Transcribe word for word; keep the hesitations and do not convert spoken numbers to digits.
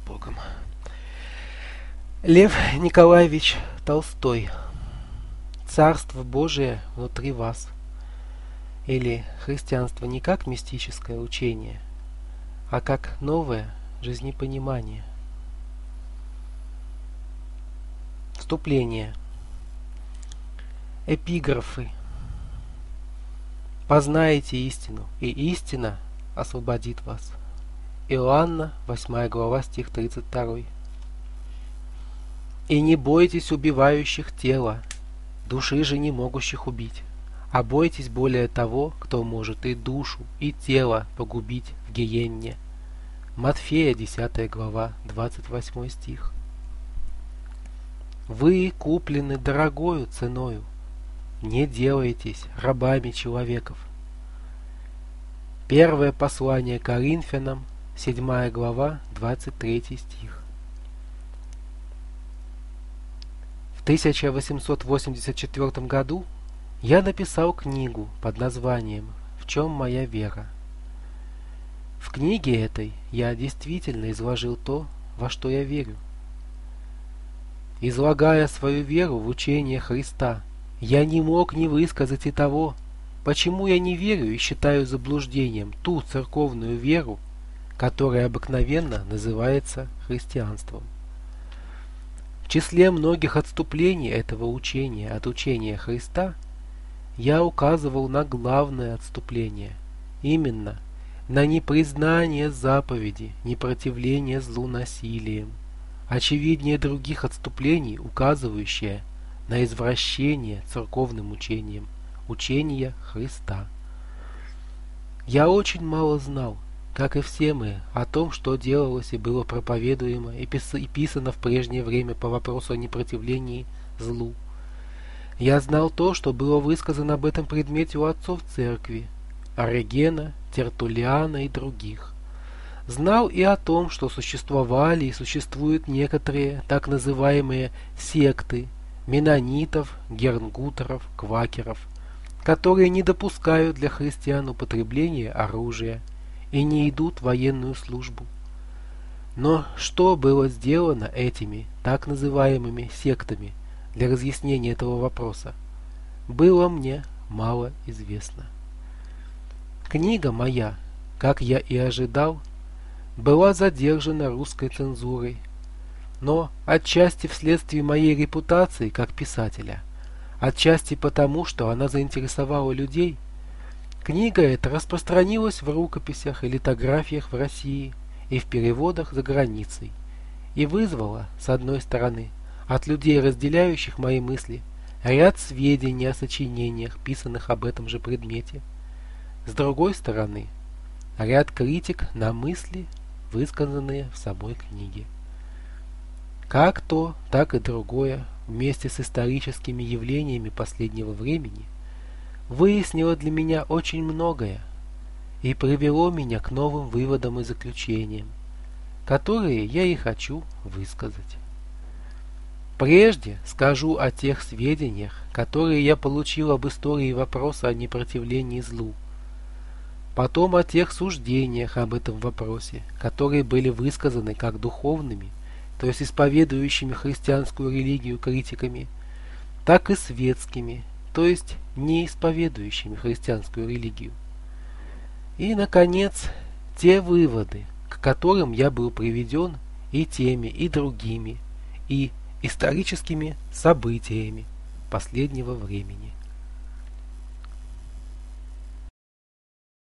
Богом. Лев Николаевич Толстой. Царство Божие внутри вас. Или христианство не как мистическое учение, а как новое жизнепонимание. Вступление. Эпиграфы. Познаете истину, и истина освободит вас. Иоанна, восьмая глава, стих тридцать два. И не бойтесь убивающих тело, души же не могущих убить, а бойтесь более того, кто может и душу, и тело погубить в гиенне. Матфея, десятая глава, двадцать восьмой стих. Вы куплены дорогою ценою, не делайтесь рабами человеков. Первое послание Коринфянам, седьмая глава, двадцать третий стих. В тысяча восемьсот восемьдесят четвёртом году я написал книгу под названием «В чем моя вера?». В книге этой я действительно изложил то, во что я верю. Излагая свою веру в учение Христа, я не мог не высказать и того, почему я не верю и считаю заблуждением ту церковную веру, которая обыкновенно называется христианством. В числе многих отступлений этого учения от учения Христа я указывал на главное отступление, именно на непризнание заповеди, непротивление злу насилием, очевиднее других отступлений, указывающее на извращение церковным учением, учения Христа. Я очень мало знал, как и все мы, о том, что делалось и было проповедуемо и писано в прежнее время по вопросу о непротивлении злу. Я знал то, что было высказано об этом предмете у отцов церкви, Оригена, Тертуллиана и других. Знал и о том, что существовали и существуют некоторые так называемые секты менонитов, гернгутеров, квакеров, которые не допускают для христиан употребления оружия и не идут в военную службу. Но что было сделано этими так называемыми сектами для разъяснения этого вопроса, было мне мало известно. Книга моя, как я и ожидал, была задержана русской цензурой, но отчасти вследствие моей репутации как писателя, отчасти потому, что она заинтересовала людей, книга эта распространилась в рукописях и литографиях в России и в переводах за границей и вызвала, с одной стороны, от людей, разделяющих мои мысли, ряд сведений о сочинениях, писанных об этом же предмете, с другой стороны, ряд критик на мысли, высказанные в самой книге. Как то, так и другое, вместе с историческими явлениями последнего времени, выяснило для меня очень многое и привело меня к новым выводам и заключениям, которые я и хочу высказать. Прежде скажу о тех сведениях, которые я получил об истории вопроса о непротивлении злу. Потом о тех суждениях об этом вопросе, которые были высказаны как духовными, то есть исповедующими христианскую религию критиками, так и светскими, то есть не исповедующими христианскую религию. И, наконец, те выводы, к которым я был приведен и теми, и другими, и историческими событиями последнего времени.